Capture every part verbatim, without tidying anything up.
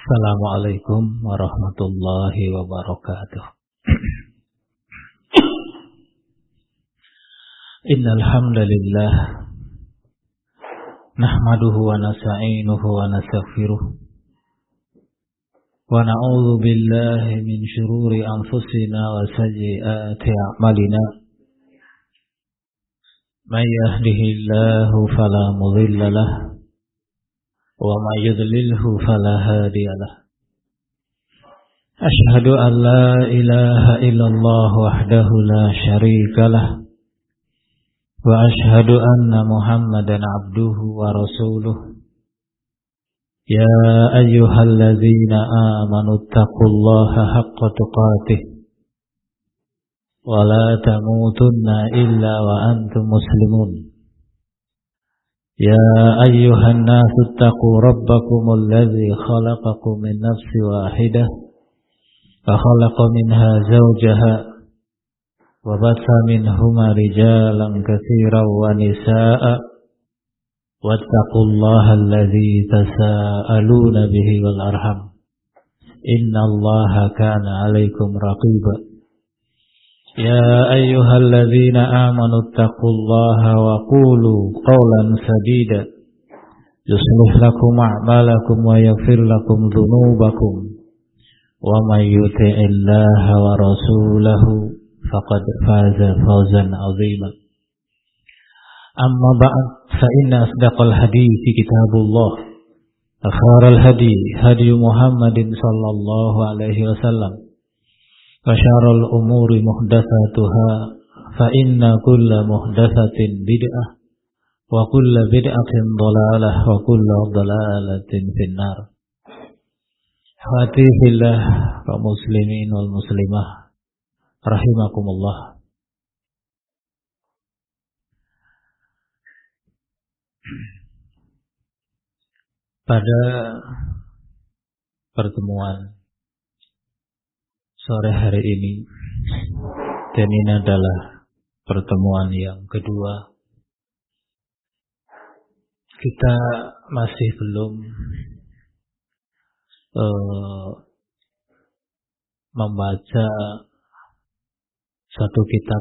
Assalamualaikum warahmatullahi wabarakatuh. Innal hamdalillah nahmaduhu wa nasta'inuhu wa nastaghfiruh wa na'udzu billahi min shururi anfusina wa sayyiati a'malina. May yahdihillahu fala mudilla lahu wa may yudlilhu fala hadiya lahu. Asyhadu an la ilaha illallah wahdahu la syarika lahu wa asyhadu anna Muhammadan abduhu wa rasuluh. Ya ayyuhalladzina amanu taqullaha haqqa tuqatih wa la tamutunna illa wa antum muslimun. Ya ayyuhan nasu taqu rabbakumul ladzi khalaqakum min nafsin wahidah wa khalaqa minha zawjaha wa batha minhuma rijalan katsiran wa nisaa'a wattaqullaha alladzi tasaaluna bihi wal arham innallaha kana 'alaikum raqiba. Ya ayyuhalladzina amanu taqullaha wa qulu qawlan sadida yuslih lakum a'malakum wa yaghfir lakum dhunubakum wa may yuti'illaha wa rasulahu faqad faza fawzan 'azima. Amma ba'd, fa inna asdaqal hadithi kitabullah wa khairal hadi hadi Muhammadin sallallahu alaihi wasallam wa syarrul umuri muhdatsatuha fa inna kulla muhdatsatin bid'ah wa kulla bid'atin dhalalah wa kulla dhalalatin finnar. Hati fillah kaum muslimin wal muslimah rahimakumullah. Pada pertemuan sore hari ini, dan ini adalah pertemuan yang kedua, kita masih belum uh, membaca satu kitab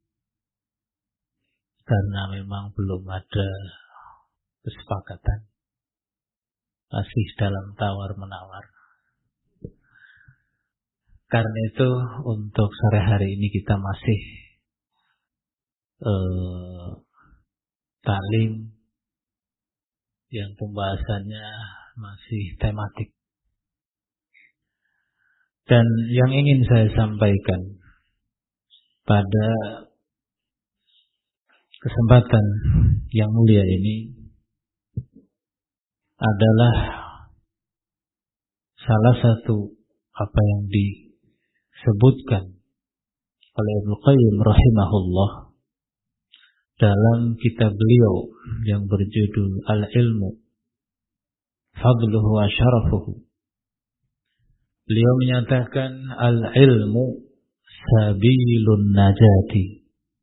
karena memang belum ada kesepakatan, masih dalam tawar-menawar. Karena itu untuk sore hari ini kita masih eh, talim yang pembahasannya masih tematik. Dan yang ingin saya sampaikan pada kesempatan yang mulia ini adalah salah satu apa yang disebutkan oleh Ibnu Qayyim rahimahullah dalam kitab beliau yang berjudul Al-Ilmu Fadluhu wa Syarafuhu. Beliau menyatakan al-ilmu sabilun najati.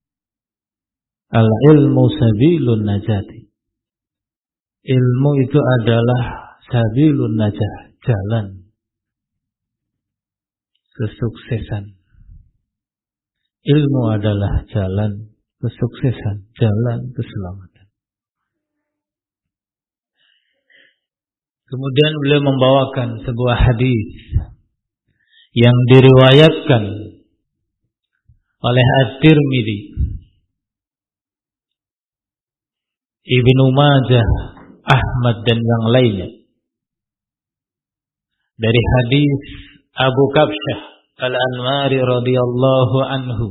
Al-ilmu sabilun najati. Ilmu itu adalah sabilun najah, jalan kesuksesan. Ilmu adalah jalan kesuksesan, jalan keselamatan. Kemudian beliau membawakan sebuah hadis yang diriwayatkan oleh At-Tirmidzi, Ibnu Majah, Ahmad dan yang lainnya, dari hadis Abu Kabsyah Al-Anmari radhiyallahu anhu.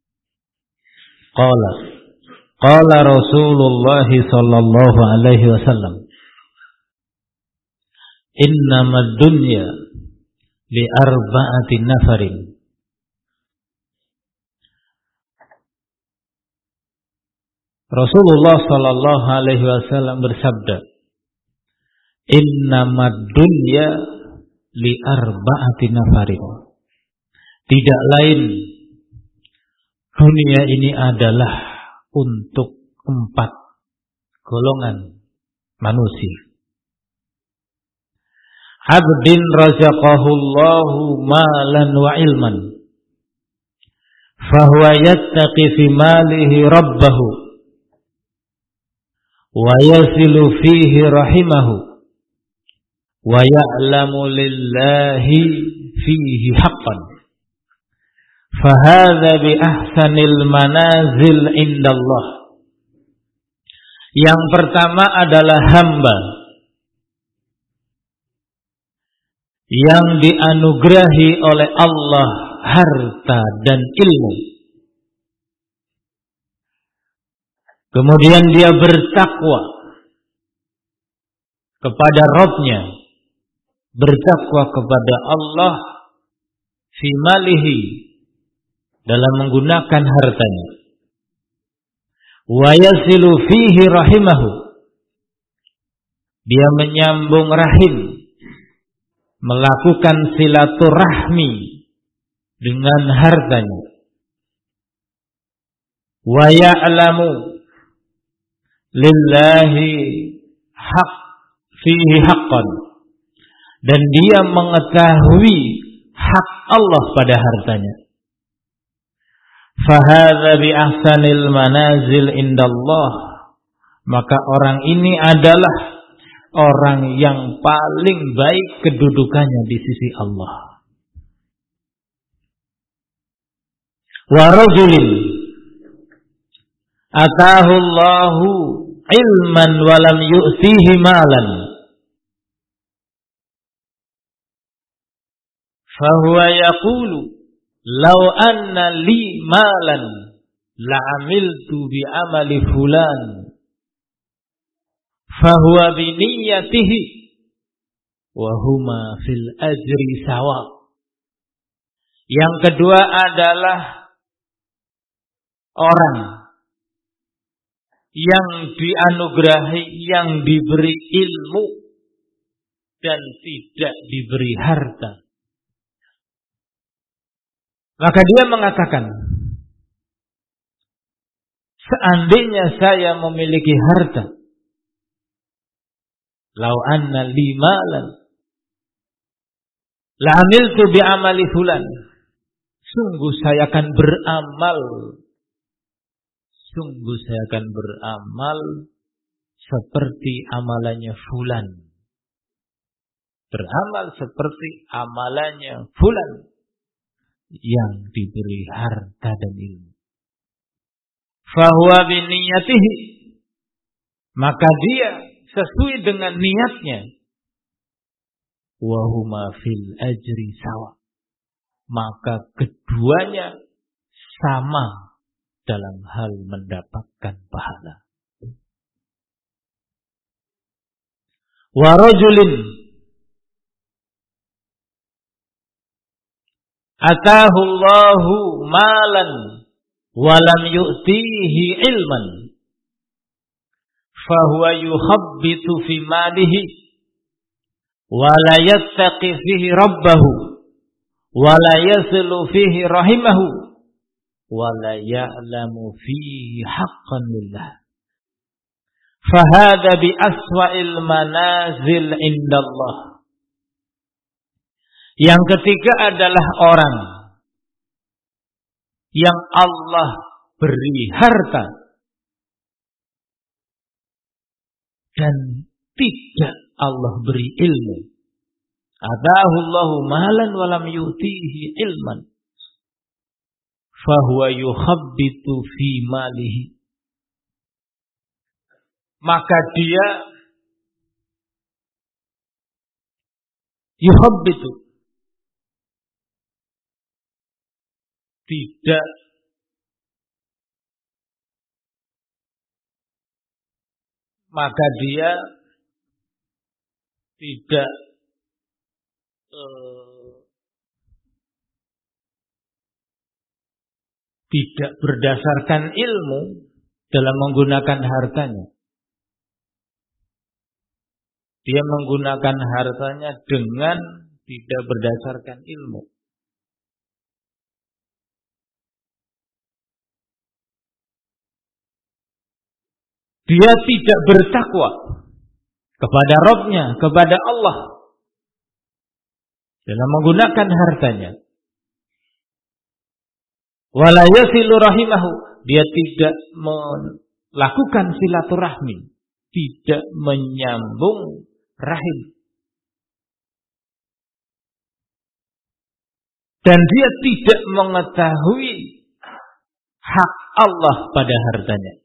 Qala Qala Rasulullah sallallahu alaihi wasallam, innamad dunya li arba'ati nafarin. Rasulullah sallallahu alaihi wasallam bersabda, innamad dunya li arba'ati nafarin. Tidak lain, dunia ini adalah untuk empat golongan manusia. abdin razaqahullahu malan wa ilman fahuwa yattaqi fi malihi rabbahu wa yasilu fihi rahimahu wa ya'lamu lillahi fihi haqqan fahadha bi ahsanil manazil indallah. Yang pertama adalah hamba yang dianugerahi oleh Allah harta dan ilmu, kemudian dia bertakwa kepada Rabb-Nya, bertakwa kepada Allah fi malihi, dalam menggunakan hartanya, wa yasilu fihi rahimahu, dia menyambung rahim, melakukan silaturahmi dengan hartanya, wa ya'lamu lillahi haq fihi haqqan, dan dia mengetahui hak Allah pada hartanya. Fahadha bi ahsanil manazil indallah, maka orang ini adalah orang yang paling baik kedudukannya di sisi Allah. Wa rajulin atahu Allahu ilman wa lam yu'tihi malan fahuwa yaqulu law anna li malan la'amiltu bi amali fulan fahuwa bi niyyatihi wa huma fil ajri sawa. Yang kedua adalah orang yang dianugerahi, yang diberi ilmu dan tidak diberi harta. Maka dia mengatakan, seandainya saya memiliki harta, lau anna li malan la amiltu bi amali fulan, sungguh saya akan beramal, sungguh saya akan beramal seperti amalannya fulan, beramal seperti amalannya fulan yang diberi harta dan ilmu. Fahuwa bi niyyatihi, maka dia sesuai dengan niatnya. Wa huma fil ajri sawa, maka keduanya sama dalam hal mendapatkan pahala. Wa rajulin atahu Allahu malan wa lam yu'tihi ilman fahuwa yukhabbitu fi malihi wa la yattaqi fihi rabbahu wa la yasilu fihi rahimahu wa la ya'lamu fihi haqqan lillah fahadha bi aswa'il manazil indallah. Yang ketiga adalah orang yang Allah beri harta dan tidak Allah beri ilmu. Atahu Allahu malan wa lam yu'tihi ilman fahuwa yukhabbitu fi malihi, maka dia yukhabbitu, tidak maka dia tidak eh, tidak berdasarkan ilmu dalam menggunakan hartanya. Dia menggunakan hartanya dengan tidak berdasarkan ilmu. Dia tidak bertakwa kepada Rabb-Nya, kepada Allah. dalam menggunakan hartanya. Wala yasilu rahimahu, dia tidak melakukan silaturahmi, tidak menyambung rahim. Dan dia tidak mengetahui hak Allah pada hartanya.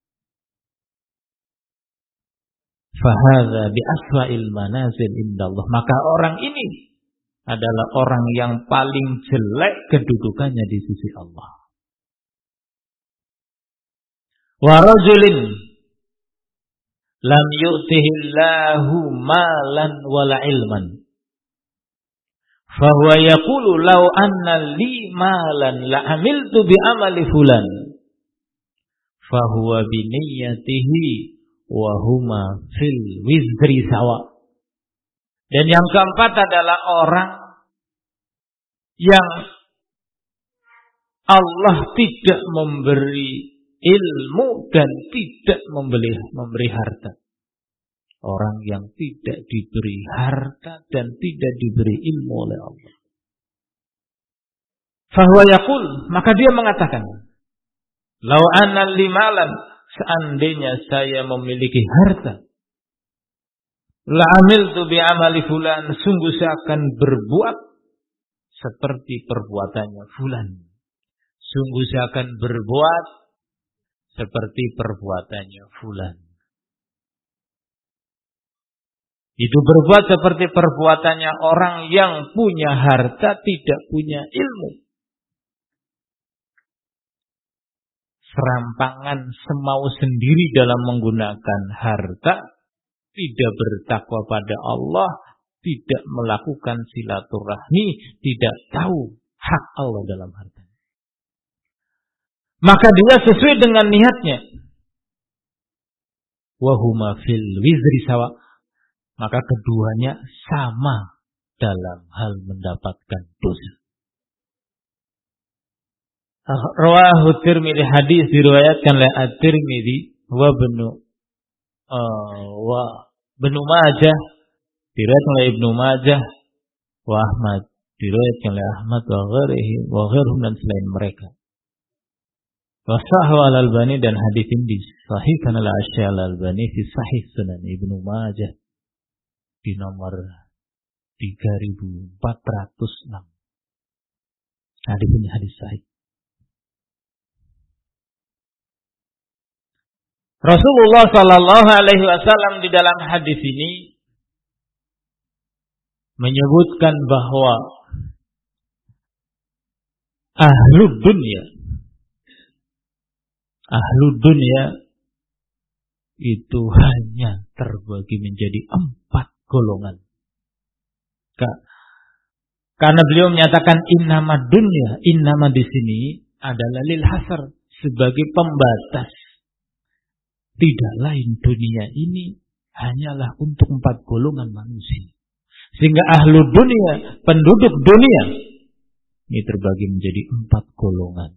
Fahadha bi aswa'il manazil indallah. Maka orang ini adalah orang yang paling jelek kedudukannya di sisi Allah. Wa rajulin lam yu'tihillahu malan wala ilman. Fahuwa yaqulu law anna li malan la amiltu bi amali fulan. Fahuwa bi niyyatihi wa huma fil wizri sawa. Dan yang keempat adalah orang yang Allah tidak memberi ilmu dan tidak memberi, memberi harta. Orang yang tidak diberi harta dan tidak diberi ilmu oleh Allah. Fahuwa yaqul, maka dia mengatakan, lau anna limalan, seandainya saya memiliki harta, la amiltu bi amali fulan, sungguh saya akan berbuat seperti perbuatannya fulan. Sungguh saya akan berbuat seperti perbuatannya fulan. Itu berbuat seperti perbuatannya orang yang punya harta tidak punya ilmu. Serampangan semau sendiri dalam menggunakan harta, tidak bertakwa pada Allah, tidak melakukan silaturahmi, tidak tahu hak Allah dalam harta. Maka dia sesuai dengan niatnya. Wa huma fil wizri sawa. Maka keduanya sama dalam hal mendapatkan dosa. Rawahu Tirmidzi, hadis diriwayatkan oleh At-Tirmidzi wa Ibnu uh, wa Ibnu Majah, diriwayatkan oleh Ibnu Majah, wa Ahmad, diriwayatkan oleh Ahmad wa ghairihi wa ghairuhum, dan selain mereka. Wa sahahu Al-Albani, dan hadis ini disahihkan oleh Asy-Syaikh Al-Albani fi Sahih Sunan Ibnu Majah di nomor tiga ribu empat ratus enam. Hadis ini hadis sahih. Rasulullah sallallahu alaihi wasallam di dalam hadis ini menyebutkan bahwa ahlud dunya ahlud dunya itu hanya terbagi menjadi empat golongan. Karena beliau menyatakan innama dunya, innama di sini adalah lil hasar, sebagai pembatas. Tidak lain, dunia ini hanyalah untuk empat golongan manusia. Sehingga ahlu dunia, penduduk dunia, ini terbagi menjadi empat golongan.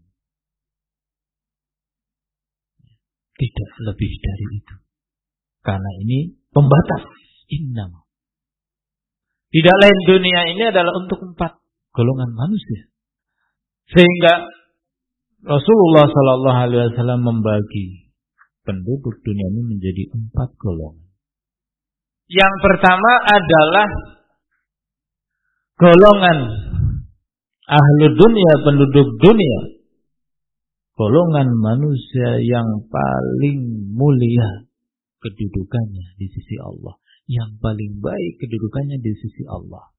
Tidak lebih dari itu. Karena ini pembatas. Innama. Tidak lain, dunia ini adalah untuk empat golongan manusia. Sehingga Rasulullah sallallahu alaihi wasallam membagi penduduk dunia ini menjadi empat golongan. Yang pertama adalah golongan ahlu dunia, penduduk dunia, golongan manusia yang paling mulia kedudukannya di sisi Allah, yang paling baik kedudukannya di sisi Allah,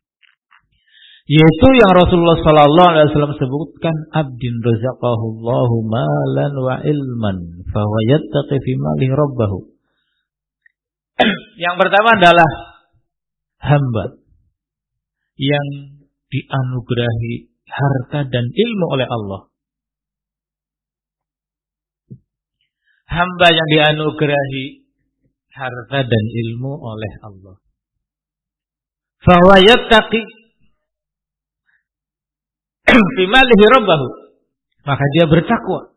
yaitu yang Rasulullah sallallahu alaihi wasallam sebutkan, abdin razaqahullahu malan wa ilman fa huwa yattaqi fi mali rabbahu. Yang pertama adalah hamba yang dianugerahi harta dan ilmu oleh Allah. Hamba yang dianugerahi harta dan ilmu oleh Allah. Fa huwa yattaqi fi malihi rabbahu, maka dia bertakwa.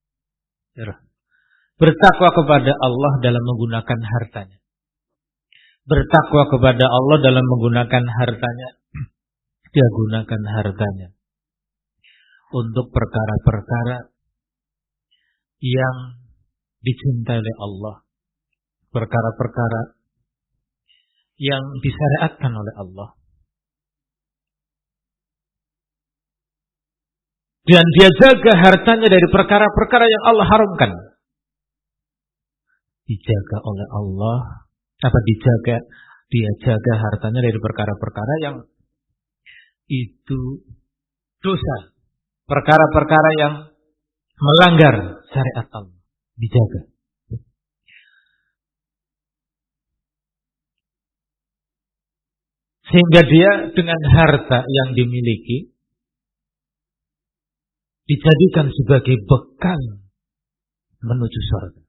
Bertakwa kepada Allah dalam menggunakan hartanya. Bertakwa kepada Allah dalam menggunakan hartanya. dia gunakan hartanya untuk perkara-perkara yang dicintai oleh Allah, perkara-perkara yang disyariatkan oleh Allah. Dan dia jaga hartanya dari perkara-perkara yang Allah haramkan. Dijaga oleh Allah, apa dijaga, dia jaga hartanya dari perkara-perkara yang itu dosa, perkara-perkara yang melanggar syariat Allah, dijaga. Sehingga dia dengan harta yang dimiliki dijadikan sebagai bekal menuju surga.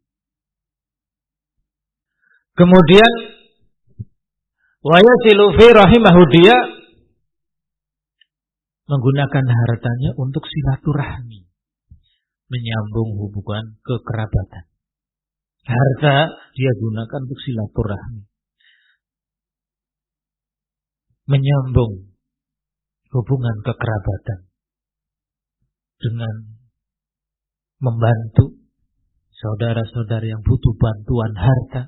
Kemudian wa yasilu fi rahimahu, dia menggunakan hartanya untuk silaturahmi, menyambung hubungan kekerabatan. Harta dia gunakan untuk silaturahmi, menyambung hubungan kekerabatan dengan membantu saudara-saudara yang butuh bantuan harta.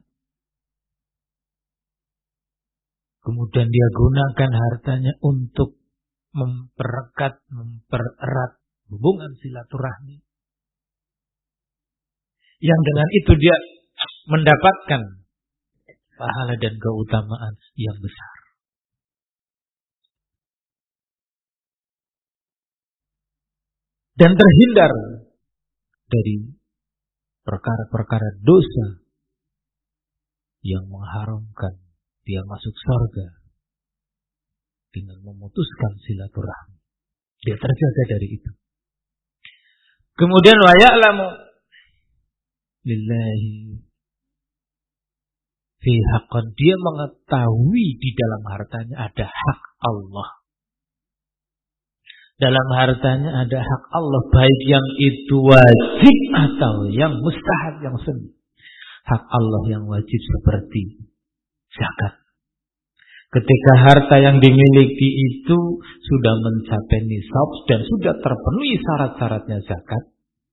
Kemudian dia gunakan hartanya untuk memperekat, mempererat hubungan silaturahmi. Yang dengan itu dia mendapatkan pahala dan keutamaan yang besar. Dan terhindar dari perkara-perkara dosa yang mengharamkan dia masuk surga dengan memutuskan silaturahmi. Dia terjaga dari itu. Kemudian wa ya'lamu lillahi fi haqqan, dia mengetahui di dalam hartanya ada hak Allah. Dalam hartanya ada hak Allah, baik yang itu wajib atau yang mustahab, yang sunnah. Hak Allah yang wajib seperti zakat. Ketika harta yang dimiliki itu sudah mencapai nisab dan sudah terpenuhi syarat-syaratnya zakat,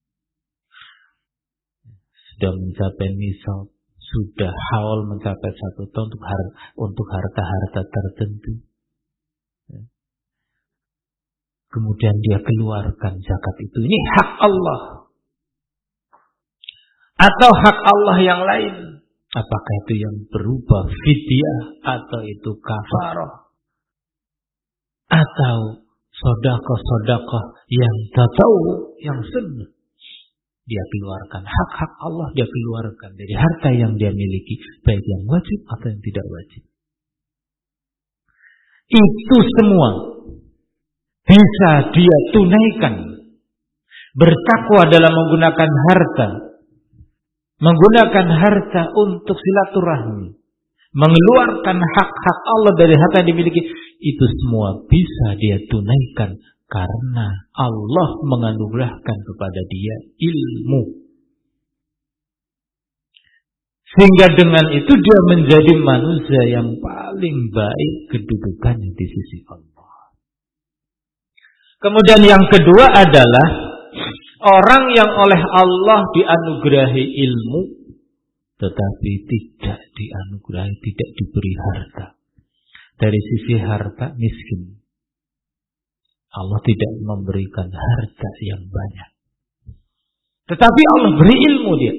sudah mencapai nisab, sudah haul mencapai satu tahun untuk har- untuk harta-harta tertentu, kemudian dia keluarkan zakat itu, ini hak Allah atau hak Allah yang lain. Apakah itu yang berupa fidyah, atau itu kafarah, atau sedekah-sedekah yang tatawu, yang sunnah. Dia keluarkan hak-hak Allah, dia keluarkan dari harta yang dia miliki, baik yang wajib atau yang tidak wajib. Itu semua bisa dia tunaikan, bertakwa dalam menggunakan harta, menggunakan harta untuk silaturahmi, mengeluarkan hak-hak Allah dari harta yang dimiliki. Itu semua bisa dia tunaikan karena Allah menganugerahkan kepada dia ilmu. Sehingga dengan itu dia menjadi manusia yang paling baik kedudukannya di sisi Allah. Kemudian yang kedua adalah orang yang oleh Allah dianugerahi ilmu, tetapi tidak dianugerahi, tidak diberi harta. Dari sisi harta miskin. Allah tidak memberikan harta yang banyak. Tetapi Allah beri ilmu dia.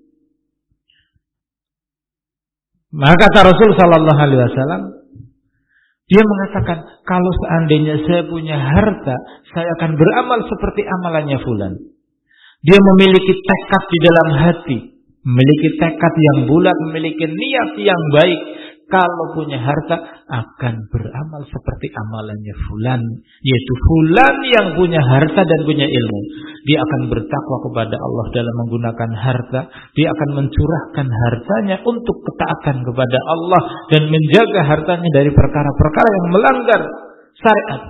Maka kata Rasul sallallahu alaihi wasallam, dia mengatakan, kalau seandainya saya punya harta, saya akan beramal seperti amalannya fulan. Dia memiliki tekad di dalam hati, memiliki tekad yang bulat, memiliki niat yang baik. Kalau punya harta, akan beramal seperti amalannya fulan, yaitu fulan yang punya harta dan punya ilmu. Dia akan bertakwa kepada Allah dalam menggunakan harta. Dia akan mencurahkan hartanya untuk ketaatan kepada Allah dan menjaga hartanya dari perkara-perkara yang melanggar syariat.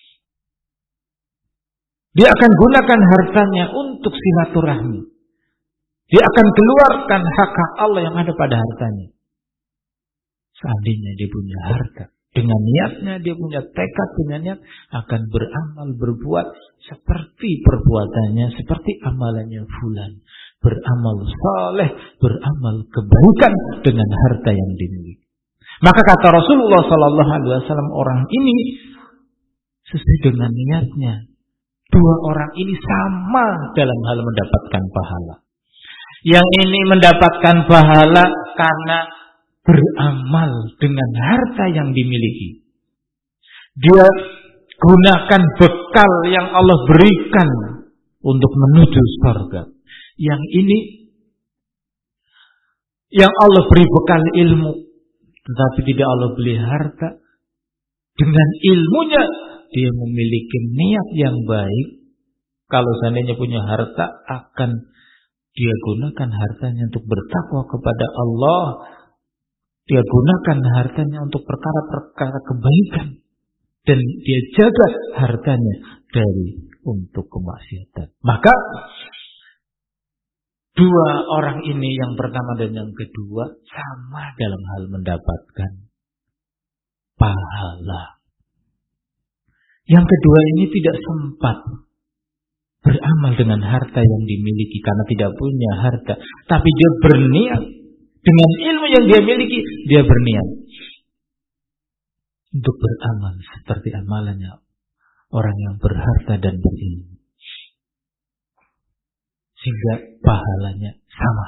Dia akan gunakan hartanya untuk silaturahmi. Dia akan keluarkan hak-hak Allah yang ada pada hartanya. Seandainya dia punya harta dengan niatnya, dia punya tekad, punya niat, akan beramal, berbuat seperti perbuatannya, seperti amalannya fulan. Beramal saleh, beramal kebaikan dengan harta yang dimiliki. Maka kata Rasulullah sallallahu alaihi wasallam, orang ini sesuai dengan niatnya. Dua orang ini sama dalam hal mendapatkan pahala. Yang ini mendapatkan pahala karena beramal dengan harta yang dimiliki. Dia gunakan bekal yang Allah berikan untuk menuju surga. Yang ini yang Allah beri bekal ilmu, tetapi tidak Allah beli harta. Dengan ilmunya dia memiliki niat yang baik. Kalau seandainya punya harta, akan dia gunakan hartanya untuk bertakwa kepada Allah. Dia gunakan hartanya untuk perkara-perkara kebaikan. Dan dia jaga hartanya dari untuk kemaksiatan. Maka dua orang ini, yang pertama dan yang kedua, sama dalam hal mendapatkan pahala. Yang kedua ini tidak sempat beramal dengan harta yang dimiliki karena tidak punya harta. Tapi dia berniat dengan ilmu yang dia miliki, dia berniat untuk beramal seperti amalannya orang yang berharta dan berilmu. Sehingga pahalanya sama.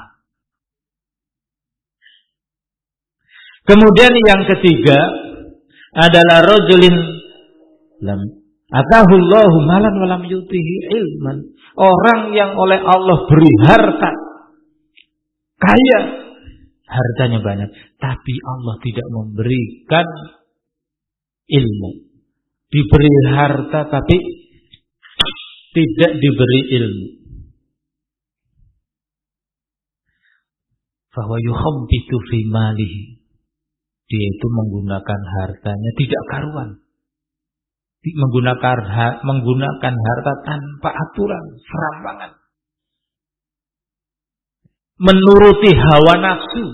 Kemudian yang ketiga adalah rajulin lam atahullahu malan wa lam yutihi ilman. Orang yang oleh Allah beri harta, kaya, hartanya banyak, tapi Allah tidak memberikan ilmu. Diberi harta tapi tidak diberi ilmu. Bahwa yuhambitu fi malihi. Dia itu menggunakan hartanya tidak karuan. Menggunakan menggunakan harta tanpa aturan, serampangan. Menuruti hawa nafsu.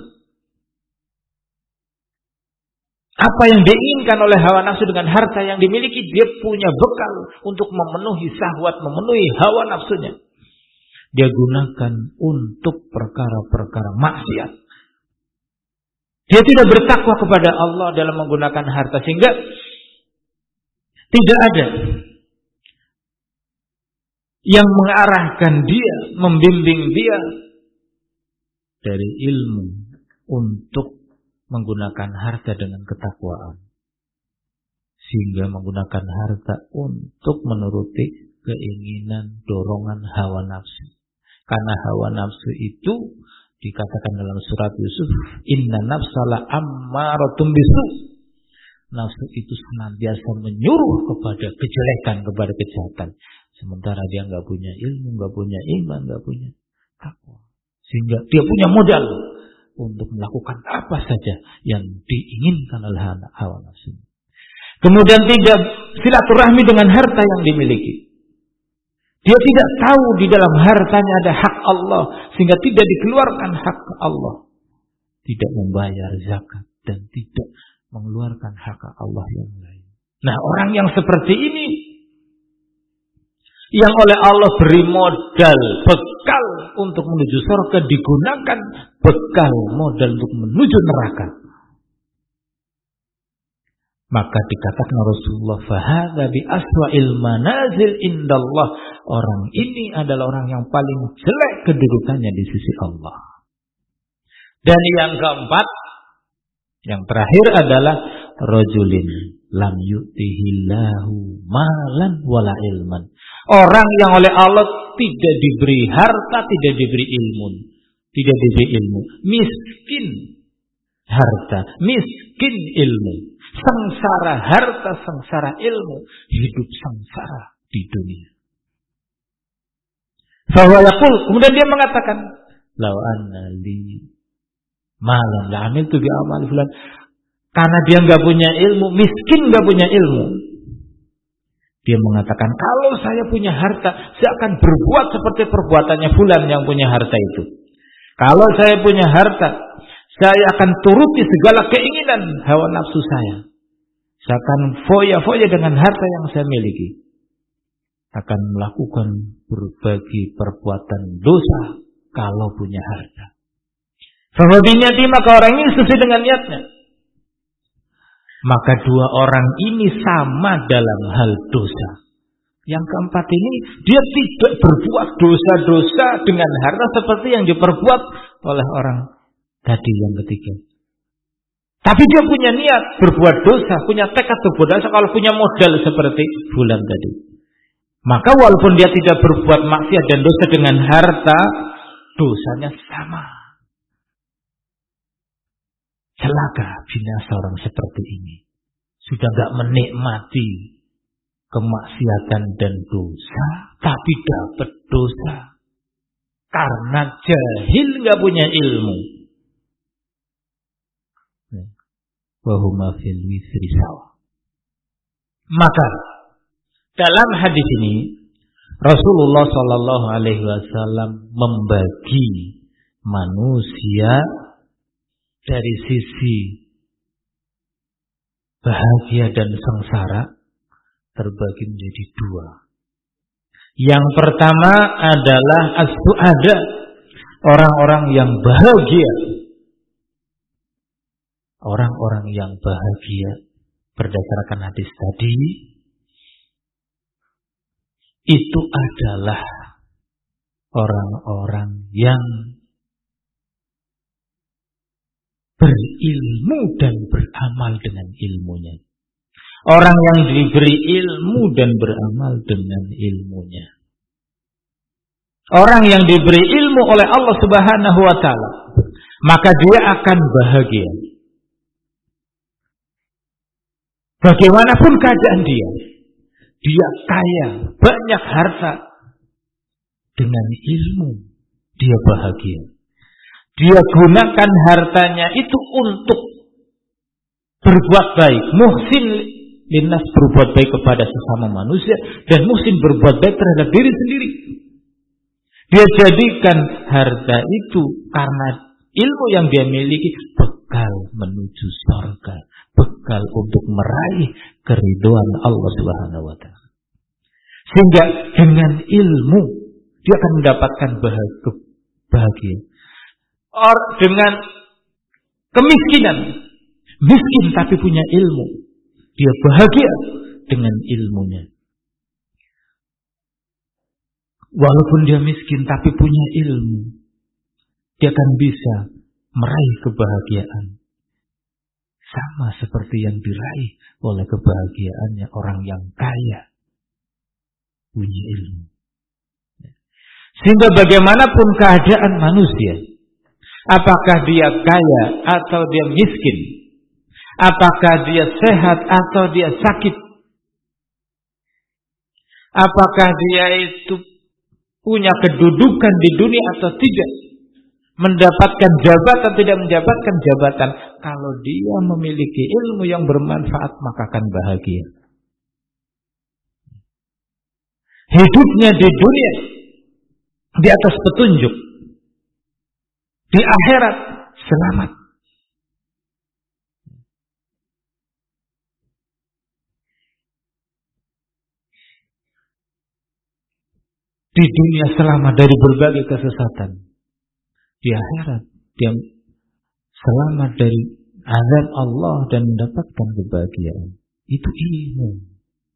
Apa yang diinginkan oleh hawa nafsu dengan harta yang dimiliki, dia punya bekal untuk memenuhi syahwat, memenuhi hawa nafsunya. Dia gunakan untuk perkara-perkara maksiat. Dia tidak bertakwa kepada Allah dalam menggunakan harta, sehingga tidak ada yang mengarahkan dia, membimbing dia dari ilmu untuk menggunakan harta dengan ketakwaan. Sehingga menggunakan harta untuk menuruti keinginan, dorongan hawa nafsu. Karena hawa nafsu itu dikatakan dalam surat Yusuf, inna nafsala ammaratun bisu. Nafsu itu senantiasa menyuruh kepada kejelekan, kepada kejahatan. Sementara dia nggak punya ilmu, nggak punya iman, nggak punya takwa. Sehingga dia punya modal untuk melakukan apa saja yang diinginkan oleh hawa nafsu. Kemudian tidak silaturahmi dengan harta yang dimiliki. Dia tidak tahu di dalam hartanya ada hak Allah, sehingga tidak dikeluarkan hak Allah. Tidak membayar zakat dan tidak mengeluarkan hak Allah yang lain. Nah, orang yang seperti ini, yang oleh Allah beri modal, bekal untuk menuju surga, digunakan bekal modal untuk menuju neraka. Maka dikatakan Rasulullah, fahadha bi aswa'il manazil indallah. Orang ini adalah orang yang paling jelek kedudukannya di sisi Allah. Dan yang keempat, yang terakhir adalah rajulin lam yu'tihillahu malan wala ilman. Orang yang oleh Allah tidak diberi harta, tidak diberi ilmu, tidak diberi ilmu, miskin harta, miskin ilmu. Sengsara harta, sengsara ilmu, hidup sengsara di dunia. Fawayaqul, kemudian dia mengatakan, law anna li malam la amiltu bi amali fulan. Karena dia enggak punya ilmu, miskin enggak punya ilmu. Dia mengatakan, kalau saya punya harta, saya akan berbuat seperti perbuatannya fulan yang punya harta itu. Kalau saya punya harta, saya akan turuti segala keinginan hawa nafsu saya. Saya akan foya-foya dengan harta yang saya miliki. Akan melakukan berbagai perbuatan dosa kalau punya harta. Bahwa niati maka orang ini sesuai dengan niatnya. Maka dua orang ini sama dalam hal dosa. Yang keempat ini, dia tidak berbuat dosa-dosa dengan harta seperti yang diperbuat oleh orang tadi yang ketiga. Tapi dia punya niat berbuat dosa, punya tekad berbuat dosa kalau punya modal seperti bulan tadi. Maka walaupun dia tidak berbuat maksiat dan dosa dengan harta, dosanya sama. Celaka binasa orang seperti ini. Sudah gak menikmati kemaksiatan dan dosa, tapi dapat dosa. Karena jahil gak punya ilmu. Wahuma fil wisri sawa. Maka dalam hadis ini Rasulullah Shallallahu Alaihi Wasallam membagi manusia dari sisi bahagia dan sengsara terbagi menjadi dua. Yang pertama adalah as-su'ada, orang-orang yang bahagia. Orang-orang yang bahagia berdasarkan hadis tadi itu adalah orang-orang yang berilmu dan beramal dengan ilmunya. Orang yang diberi ilmu dan beramal dengan ilmunya. Orang yang diberi ilmu oleh Allah Subhanahu wa taala, maka dia akan bahagia. Bagaimanapun keadaan dia, dia kaya, banyak harta, dengan ilmu dia bahagia. Dia gunakan hartanya itu untuk berbuat baik. Muhsin linnas, berbuat baik kepada sesama manusia, dan muhsin berbuat baik terhadap diri sendiri. Dia jadikan harta itu karena ilmu yang dia miliki bekal menuju surga, bekal untuk meraih keridhaan Allah Subhanahu wa taala. Sehingga dengan ilmu dia akan mendapatkan bahagia. Or dengan kemiskinan, miskin tapi punya ilmu, dia bahagia dengan ilmunya. Walaupun dia miskin tapi punya ilmu, dia akan bisa meraih kebahagiaan. Sama seperti yang diraih oleh kebahagiaannya orang yang kaya, punya ilmu. Sehingga bagaimanapun keadaan manusia, apakah dia kaya atau dia miskin, apakah dia sehat atau dia sakit, apakah dia itu punya kedudukan di dunia atau tidak, mendapatkan jabatan tidak mendapatkan jabatan, kalau dia memiliki ilmu yang bermanfaat maka akan bahagia. Hidupnya di dunia di atas petunjuk, di akhirat selamat. Di dunia selamat dari berbagai kesesatan. Di akhirat dia selamat dari azab Allah dan mendapatkan kebahagiaan. Itu ilmu.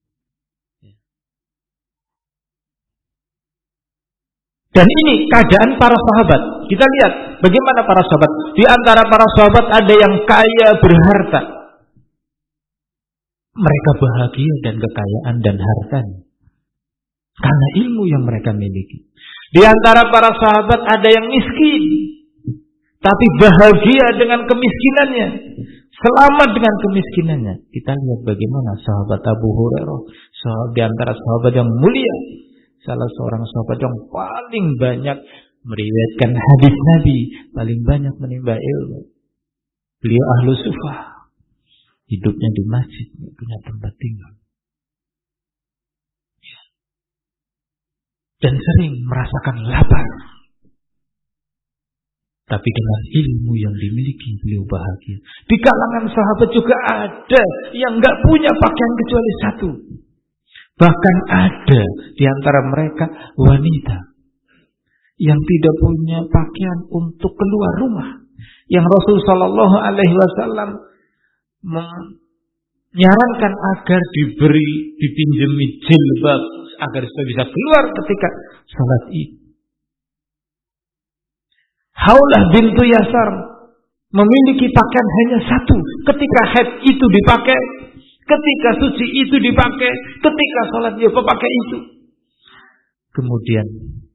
Dan ini keadaan para sahabat. Kita lihat bagaimana para sahabat. Di antara para sahabat ada yang kaya berharta. Mereka bahagia dan kekayaan dan hartanya karena ilmu yang mereka miliki. Di antara para sahabat ada yang miskin, tapi bahagia dengan kemiskinannya, selamat dengan kemiskinannya. Kita lihat bagaimana sahabat Abu Hurairah, sahabat di antara sahabat yang mulia, salah seorang sahabat yang paling banyak meriwayatkan hadis Nabi, paling banyak menimba ilmu. Beliau ahlu sufah, hidupnya di masjid, punya tempat tinggal. Dan sering merasakan lapar. Tapi dengan ilmu yang dimiliki beliau bahagia. Di kalangan sahabat juga ada yang gak punya pakaian kecuali satu. Bahkan ada di antara mereka wanita yang tidak punya pakaian untuk keluar rumah. Yang Rasulullah Shallallahu Alaihi Wasallam menyarankan agar diberi, dipinjami jilbab agar supaya bisa keluar ketika salat Id. Haulah bintu Yasar memiliki pakaian hanya satu. Ketika haid itu dipakai, ketika suci itu dipakai, ketika salat dia pakai itu. Kemudian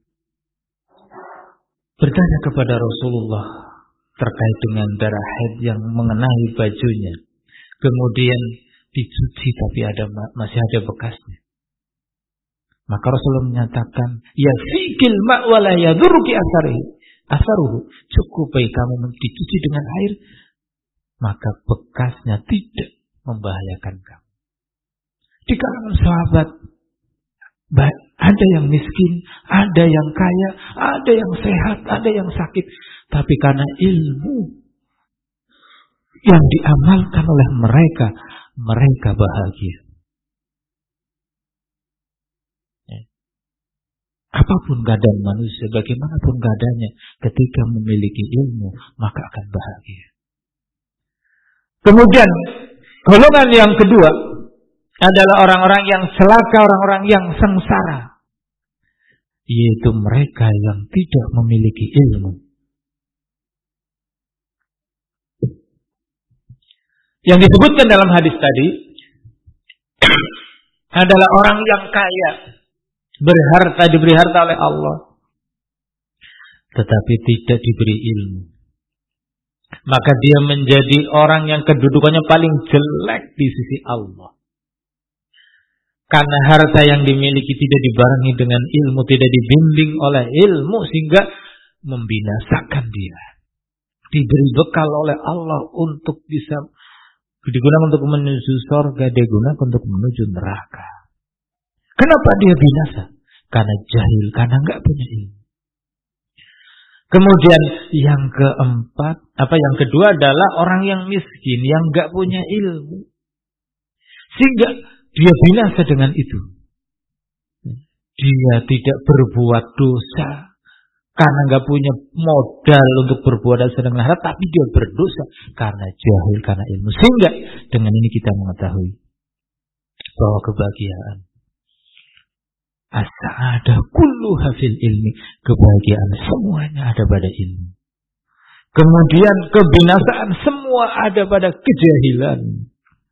bertanya kepada Rasulullah terkait dengan darah haid yang mengenai bajunya. Kemudian dicuci tapi ada masih ada bekasnya. Maka Rasulullah menyatakan, ya fikil ma' wala yadurruki asarihi. Asaruhu, cukup baik kamu dicuci dengan air, maka bekasnya tidak membahayakan kamu. Di kalangan sahabat, ada yang miskin, ada yang kaya, ada yang sehat, ada yang sakit. Tapi karena ilmu yang diamalkan oleh mereka, mereka bahagia. Apapun keadaan manusia, bagaimanapun keadaannya, ketika memiliki ilmu, maka akan bahagia. Kemudian, golongan yang kedua adalah orang-orang yang celaka, orang-orang yang sengsara. Yaitu mereka yang tidak memiliki ilmu. Yang disebutkan dalam hadis tadi adalah orang yang kaya, berharta, diberi harta oleh Allah, tetapi tidak diberi ilmu. Maka dia menjadi orang yang kedudukannya paling jelek di sisi Allah. Karena harta yang dimiliki tidak dibarengi dengan ilmu, tidak dibimbing oleh ilmu, sehingga membinasakan dia. Diberi bekal oleh Allah untuk bisa digunakan untuk menuju surga, digunakan untuk menuju neraka. Kenapa dia binasa? Karena jahil, karena enggak punya ilmu. Kemudian yang keempat, apa yang kedua adalah orang yang miskin, yang enggak punya ilmu. Sehingga dia binasa dengan itu. Dia tidak berbuat dosa karena enggak punya modal untuk berbuat dosa dengan harta, tapi dia berdosa karena jahil, karena ilmu. Sehingga dengan ini kita mengetahui bahwa kebahagiaan, as-sa'adah kulluha fil ilmi, kebahagiaan semuanya ada pada ilmu. Kemudian kebinasaan semua ada pada kejahilan.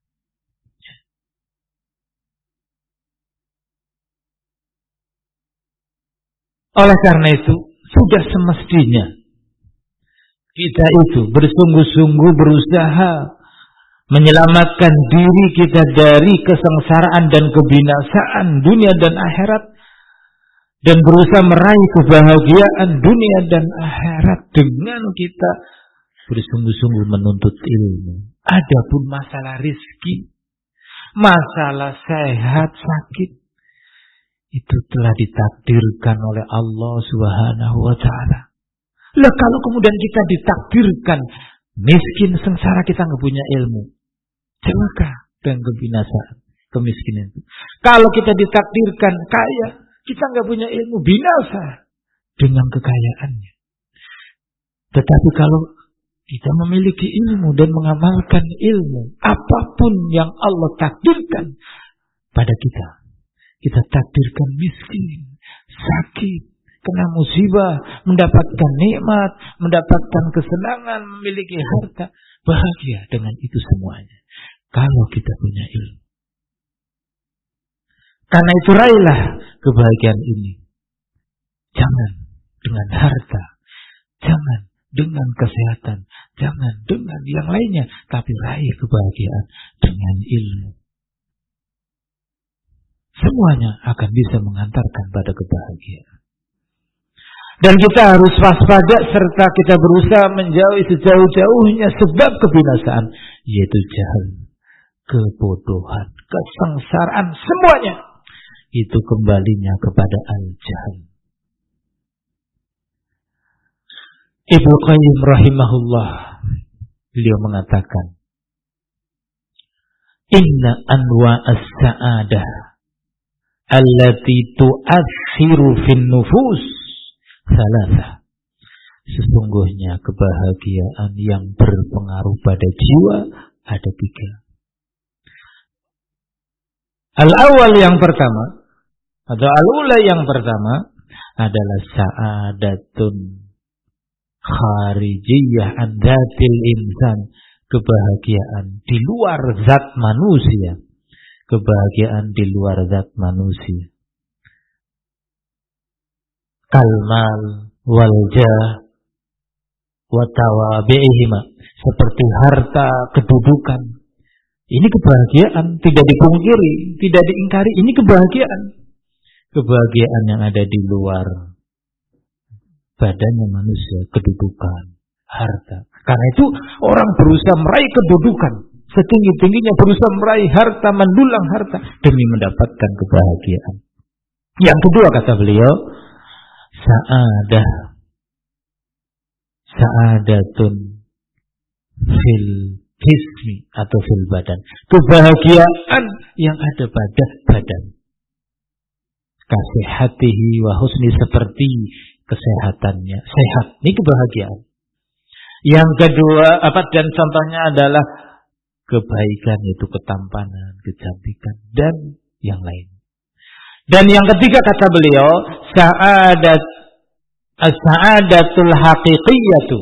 Oleh karena itu, sudah semestinya kita itu bersungguh-sungguh berusaha menyelamatkan diri kita dari kesengsaraan dan kebinasaan dunia dan akhirat, dan berusaha meraih kebahagiaan dunia dan akhirat dengan kita bersungguh-sungguh menuntut ilmu. Adapun masalah rizki, masalah sehat sakit, itu telah ditakdirkan oleh Allah Subhanahu wa ta'ala. Lah kalau kemudian kita ditakdirkan miskin, sengsara, kita nggak punya ilmu, celaka dan kebinasaan, kemiskinan itu. Kalau kita ditakdirkan kaya, kita nggak punya ilmu, binasa dengan kekayaannya. Tetapi kalau kita memiliki ilmu dan mengamalkan ilmu, apapun yang Allah takdirkan pada kita, kita takdirkan miskin, sakit, kena musibah, mendapatkan nikmat, mendapatkan kesenangan, memiliki harta, bahagia dengan itu semuanya. Kalau kita punya ilmu. Karena itu raihlah kebahagiaan ini. Jangan dengan harta, jangan dengan kesehatan, jangan dengan yang lainnya, tapi raih kebahagiaan dengan ilmu. Semuanya akan bisa mengantarkan pada kebahagiaan. Dan kita harus waspada serta kita berusaha menjauhi sejauh-jauhnya sebab kebinasaan, yaitu jahil, kebodohan, kesengsaraan, semuanya itu kembalinya kepada al-jahil. Ibnu Qayyim rahimahullah, beliau mengatakan, inna anwa as-sa'adah allati tu'athiru fin nufus salasah. Sesungguhnya kebahagiaan yang berpengaruh pada jiwa ada tiga. Al-awwal yang pertama, atau al-ula yang pertama adalah sa'adatun kharijiyah an dzatil insan, kebahagiaan di luar zat manusia, kebahagiaan di luar zat manusia. Kalmal wal jah wa tawabi'ihima, seperti harta, kedudukan. Ini kebahagiaan, tidak dipungkiri, tidak diingkari, ini kebahagiaan. Kebahagiaan yang ada di luar badannya manusia, kedudukan, harta. Karena itu orang berusaha meraih kedudukan setinggi-tingginya, berusaha meraih harta, mendulang harta demi mendapatkan kebahagiaan. Yang kedua kata beliau, sa'adah sa'adatun fil jismi atau fil badan, kebahagiaan yang ada pada badan. Kasihatihi wa husni, seperti kesehatannya, sehat. Ini kebahagiaan. Yang kedua, apa dan contohnya adalah kebaikan, itu ketampanan, kecantikan dan yang lain. Dan yang ketiga kata beliau, sa'adat as-sa'adatul haqiqiyatu,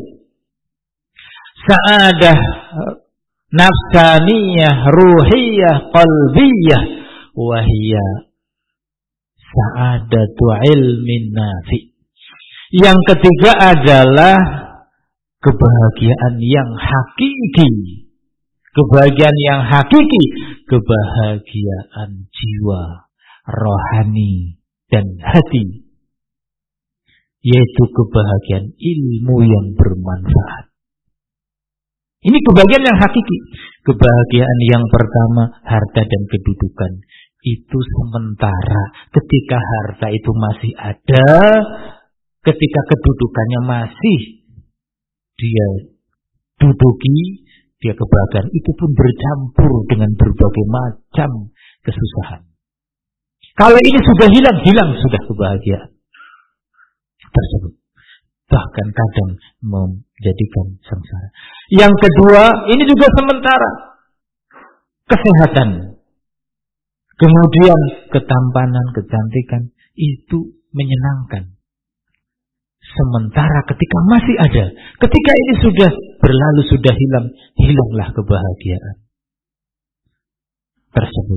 sa'adah nafsaniyah, ruhiyah, qalbiyah, wahiyya sa'adatu ilmin nafi. Yang ketiga adalah kebahagiaan yang hakiki. Kebahagiaan yang hakiki, kebahagiaan jiwa, rohani dan hati, yaitu kebahagiaan ilmu yang bermanfaat. Ini kebahagiaan yang hakiki. Kebahagiaan yang pertama, harta dan kedudukan, itu sementara. Ketika harta itu masih ada, ketika kedudukannya masih dia duduki, dia kebahagiaan itu pun bercampur dengan berbagai macam kesusahan. Kalau ini sudah hilang, hilang sudah kebahagiaan tersebut. Bahkan kadang menjadikan sengsara. Yang kedua, ini juga sementara. Kesehatan. Kemudian ketampanan, kecantikan, itu menyenangkan. Sementara ketika masih ada, ketika ini sudah berlalu, sudah hilang, hilanglah kebahagiaan tersebut.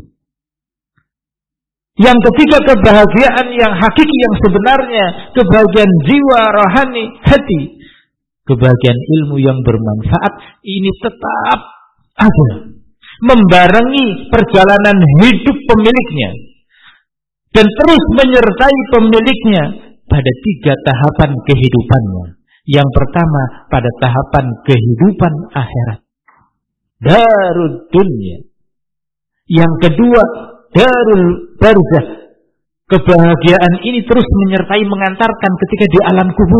Yang ketiga, kebahagiaan yang hakiki, yang sebenarnya, kebahagiaan jiwa, rohani, hati, kebahagiaan ilmu yang bermanfaat, ini tetap ada, membarengi perjalanan hidup pemiliknya dan terus menyertai pemiliknya pada tiga tahapan kehidupannya. Yang pertama, pada tahapan kehidupan akhirat, darud dunya. Yang kedua, darul barzah. Kebahagiaan ini terus menyertai, mengantarkan ketika di alam kubur.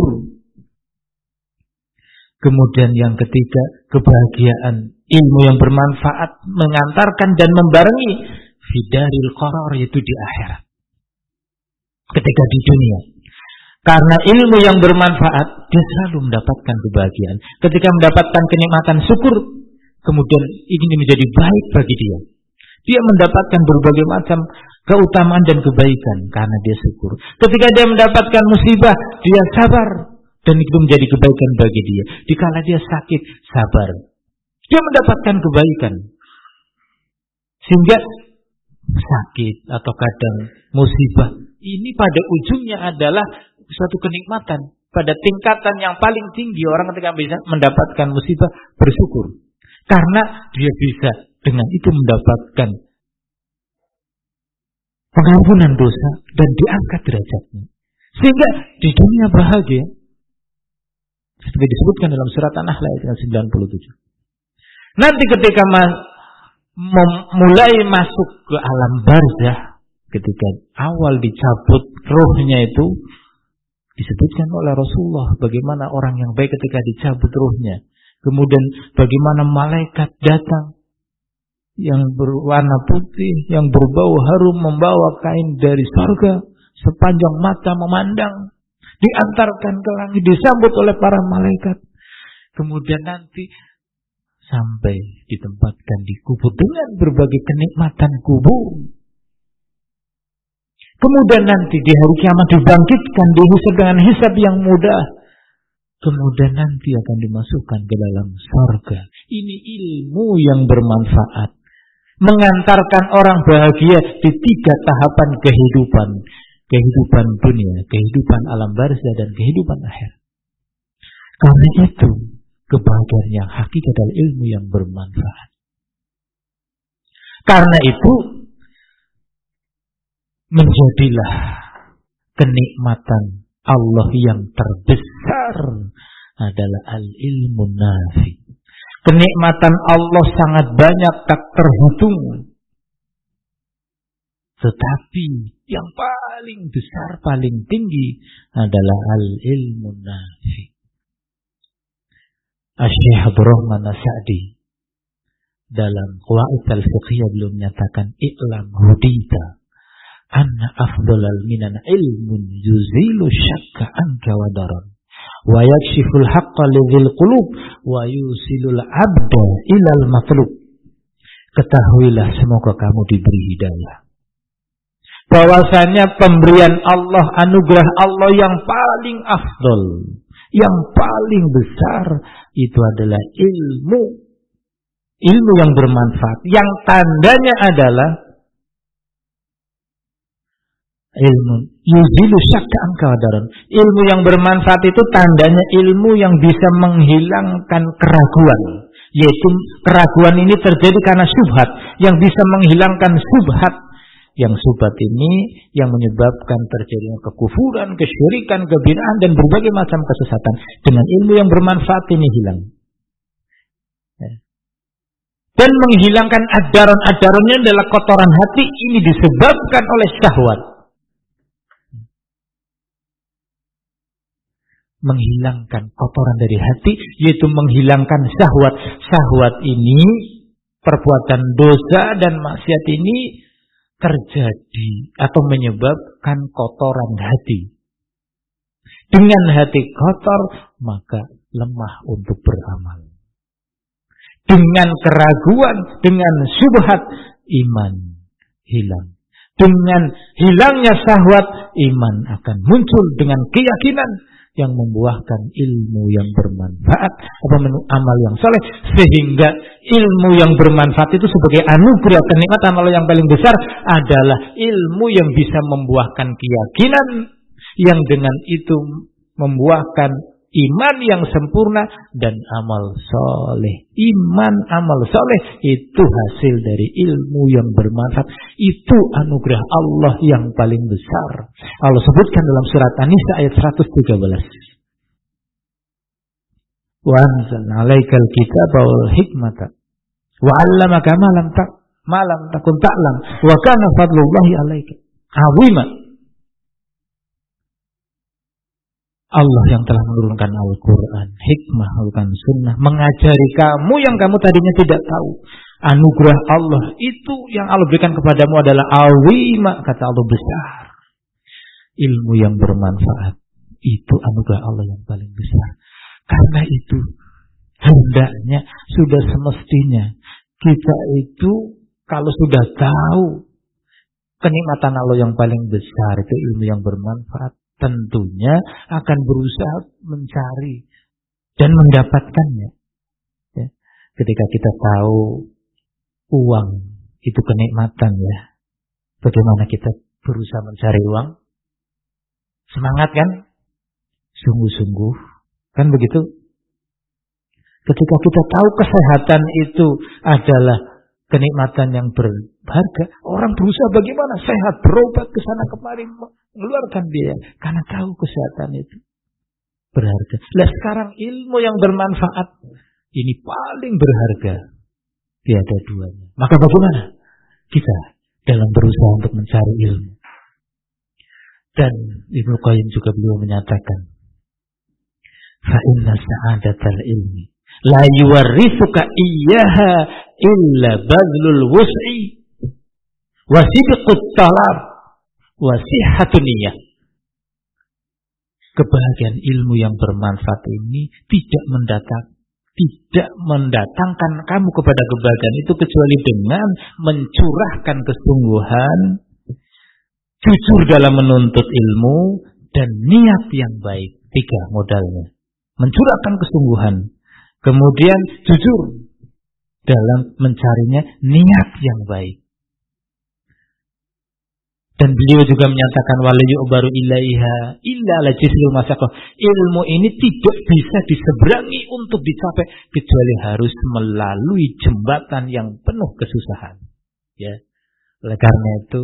Kemudian yang ketiga, kebahagiaan ilmu yang bermanfaat, mengantarkan dan membarengi fidaril qarar, yaitu di akhirat, ketika di dunia. Karena ilmu yang bermanfaat, dia selalu mendapatkan kebahagiaan. Ketika mendapatkan kenikmatan syukur, kemudian ini menjadi baik bagi dia. Dia mendapatkan berbagai macam keutamaan dan kebaikan karena dia syukur. Ketika dia mendapatkan musibah, dia sabar dan itu menjadi kebaikan bagi dia. Dikala dia sakit, sabar. Dia mendapatkan kebaikan. Sehingga sakit atau kadang musibah ini pada ujungnya adalah suatu kenikmatan. Pada tingkatan yang paling tinggi, orang ketika bisa mendapatkan musibah bersyukur. Karena dia bisa dengan itu mendapatkan pengampunan dosa dan diangkat derajatnya. Sehingga di dunia bahagia. Seperti disebutkan dalam surat An-Nahl ayat sembilan puluh tujuh. Nanti ketika ma- mem- mulai masuk ke alam barzah, ketika awal dicabut rohnya itu, Disebutkan oleh Rasulullah bagaimana orang yang baik ketika dicabut ruhnya. Kemudian bagaimana malaikat datang yang berwarna putih, yang berbau harum, membawa kain dari surga, sepanjang mata memandang, diantarkan ke langit, disambut oleh para malaikat. Kemudian nanti sampai ditempatkan di kubur dengan berbagai kenikmatan kubur. Kemudian nanti di hari kiamat dibangkitkan, dihisab dengan hisab yang mudah. Kemudian nanti akan dimasukkan ke dalam surga. Ini ilmu yang bermanfaat, mengantarkan orang bahagia di tiga tahapan kehidupan. Kehidupan dunia, kehidupan alam barzah, dan kehidupan akhir. Karena itu, kebahagiaan yang hakiki adalah ilmu yang bermanfaat. Karena itu, menjadilah kenikmatan Allah yang terbesar adalah al-ilmu nafi. Kenikmatan Allah sangat banyak, tak terhitung. Tetapi yang paling besar, paling tinggi adalah al-ilmu nafi. Asy-Syaikh Abdurrahman As-Sa'di dalam Qawaid al-Fiqhiyah beliau menyatakan, i'lam hudita anna afdalal minan ilmun yuzilu syakka anka wa darar wa yakshiful haqqa lidzil qulub wa yusilul abda ilal matlub. Ketahuilah, semoga kamu diberi hidayah, bahwasanya pemberian Allah, anugerah Allah yang paling afdal, yang paling besar itu adalah ilmu. Ilmu yang bermanfaat, yang tandanya adalah ilmu yuzilu syakka anka wadaran. Ilmu yang bermanfaat itu tandanya ilmu yang bisa menghilangkan keraguan. Yaitu keraguan ini terjadi karena syubhat, yang bisa menghilangkan syubhat. Yang syubhat ini yang menyebabkan terjadinya kekufuran, kesyirikan, kebid'ahan, dan berbagai macam kesesatan. Dengan ilmu yang bermanfaat ini hilang. Dan menghilangkan adaran-adarannya adalah kotoran hati, ini disebabkan oleh syahwat. Menghilangkan kotoran dari hati, yaitu menghilangkan syahwat. Syahwat ini, perbuatan dosa dan maksiat ini terjadi atau menyebabkan kotoran hati. Dengan hati kotor, maka lemah untuk beramal. Dengan keraguan, dengan syubhat, iman hilang. Dengan hilangnya syahwat, iman akan muncul dengan keyakinan yang membuahkan ilmu yang bermanfaat atau amal yang saleh, sehingga ilmu yang bermanfaat itu sebagai anugerah kenikmatan Allah yang paling besar adalah ilmu yang bisa membuahkan keyakinan yang dengan itu membuahkan iman yang sempurna dan amal soleh. Iman, amal soleh itu hasil dari ilmu yang bermanfaat. Itu anugerah Allah yang paling besar. Allah sebutkan dalam surat An-Nisa ayat seratus tiga belas. Wa anzalna 'alaikal kitaba wal hikmata wa 'allamaka ma lam ta ma lam takun ta'lam wa kana fadlullahi 'alaika 'azima. Allah yang telah menurunkan Al-Quran, hikmah, menurunkan sunnah, mengajari kamu yang kamu tadinya tidak tahu. Anugerah Allah itu yang Allah berikan kepadamu adalah azima, kata Allah, besar. Ilmu yang bermanfaat itu anugerah Allah yang paling besar. Karena itu hendaknya, sudah semestinya kita itu kalau sudah tahu kenikmatan Allah yang paling besar itu ilmu yang bermanfaat, tentunya akan berusaha mencari dan mendapatkannya. Ya. Ketika kita tahu uang itu kenikmatan, ya, bagaimana kita berusaha mencari uang? Semangat kan? Sungguh-sungguh, kan begitu? Ketika kita tahu kesehatan itu adalah kenikmatan yang berharga, orang berusaha bagaimana sehat, berobat ke sana kemari, mengeluarkan biaya karena tahu kesehatan itu berharga. Nah, sekarang ilmu yang bermanfaat ini paling berharga, tiada duanya. Maka bagaimana kita dalam berusaha untuk mencari ilmu? Dan Ibnu Qayyim juga beliau menyatakan, fa inna sa'adatal ilmi la yuwarrithuka iyyaha illa badlul wus'i wa sidqut talab wa sihhatun niyyah. Kebahagiaan ilmu yang bermanfaat ini tidak mendatang tidak mendatangkan kamu kepada kebahagiaan itu kecuali dengan mencurahkan kesungguhan, jujur dalam menuntut ilmu, dan niat yang baik. Tiga modalnya. Mencurahkan kesungguhan, kemudian jujur dalam mencarinya, niat yang baik. Dan beliau juga menyatakan waliyu baru ilaiha illa ala jislil masyaqah. Ilmu ini tidak bisa diseberangi untuk dicapai kecuali harus melalui jembatan yang penuh kesusahan. Ya. Oleh karena itu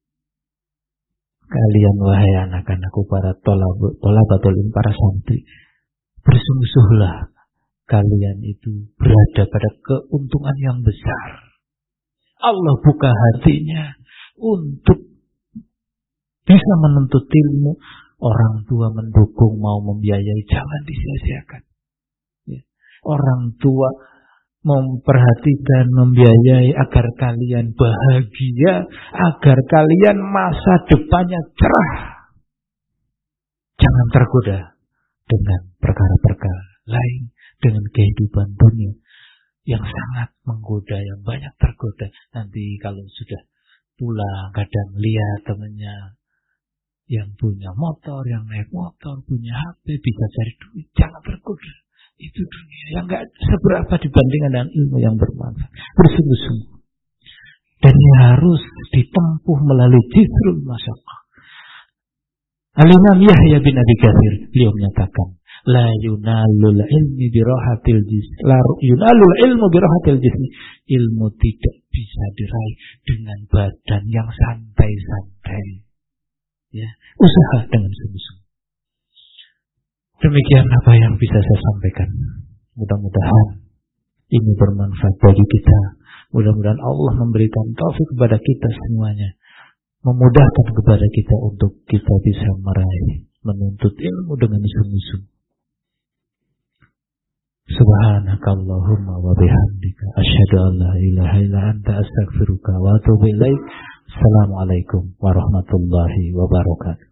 kalian wahai anak-anakku para thalabatul ilm, para santri, bersungguh-sungguhlah kalian itu berada pada keuntungan yang besar. Allah buka hatinya untuk bisa menuntut ilmu. Orang tua mendukung, mau membiayai, jangan disia-siakan. Ya. Orang tua memperhatikan, membiayai agar kalian bahagia, agar kalian masa depannya cerah. Jangan tergoda dengan perkara-perkara lain, dengan kehidupan dunia yang sangat menggoda, yang banyak tergoda. Nanti kalau sudah pulang, kadang lihat temannya yang punya motor, yang naik motor, punya H P, bisa cari duit. Jangan tergoda. Itu dunia yang gak seberapa dibandingkan dengan ilmu yang bermanfaat. Bersungguh-sungguh. Dan ini harus ditempuh melalui jisrul masyaqah. Al-Imam Yahya bin Abi Katsir, beliau menyatakan, La yunalul ilmi birahatil jism. La yunalul ilmu birahatil jism. Ilmu tidak bisa diraih dengan badan yang santai-santai. Ya, usaha dengan sungguh-sungguh. Demikian apa yang bisa saya sampaikan. Mudah-mudahan ini bermanfaat bagi kita. Mudah-mudahan Allah memberikan taufik kepada kita semuanya, memudahkan kepada kita untuk kita bisa meraih menuntut ilmu dengan sungguh-sungguh. Subhanakallahumma wa bihamdika asyhadu an la ilaha illa anta astaghfiruka wa atubu ilaik. Assalamualaikum warahmatullahi wabarakatuh.